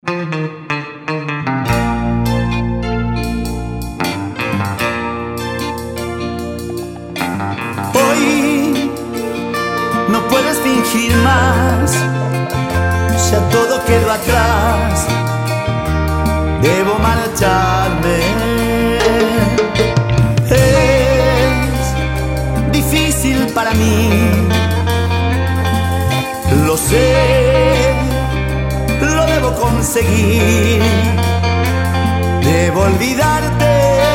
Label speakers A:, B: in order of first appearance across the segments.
A: Hoy no puedes fingir más, ya todo quedó atrás, debo marcharme. Es difícil para mí, lo sé, lo debo conseguir, debo olvidarte.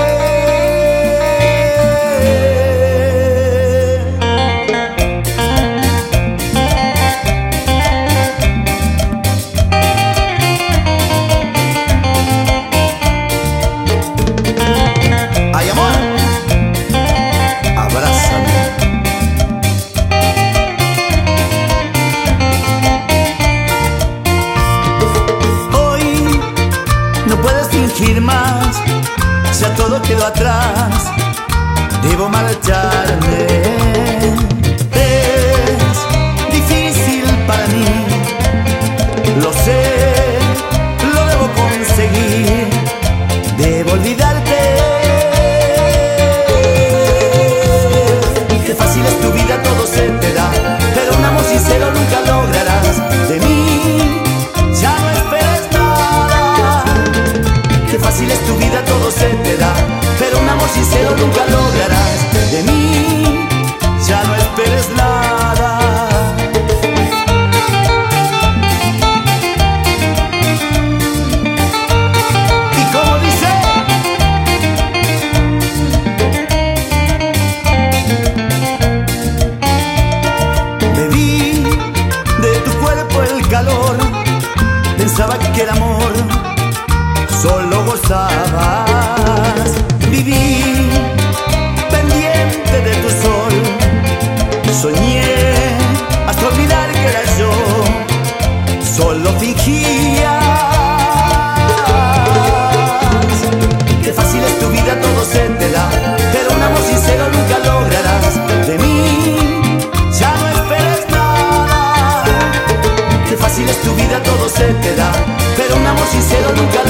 A: Más, ya todo quedó atrás, debo marcharme. Es difícil para mí, lo sé, lo debo conseguir, debo olvidarte. Qué fácil es tu vida, todo se te da, pero un amor sincero nunca lograrás. De mí ya no esperes nada. Qué fácil es tu vida, todo se te da, pero un amor sincero nunca lograrás. De mí ya no esperes nada. Y como dice, bebí de tu cuerpo el calor, pensaba que era amor, solo gozabas. Viví pendiente de tu sol, soñé hasta olvidar que era yo, solo fingías. Qué fácil es tu vida, todo se te da, pero un amor sincero nunca lograrás. De mí ya no esperes nada. Qué fácil es tu vida, todo se te da, pero un amor sincero nunca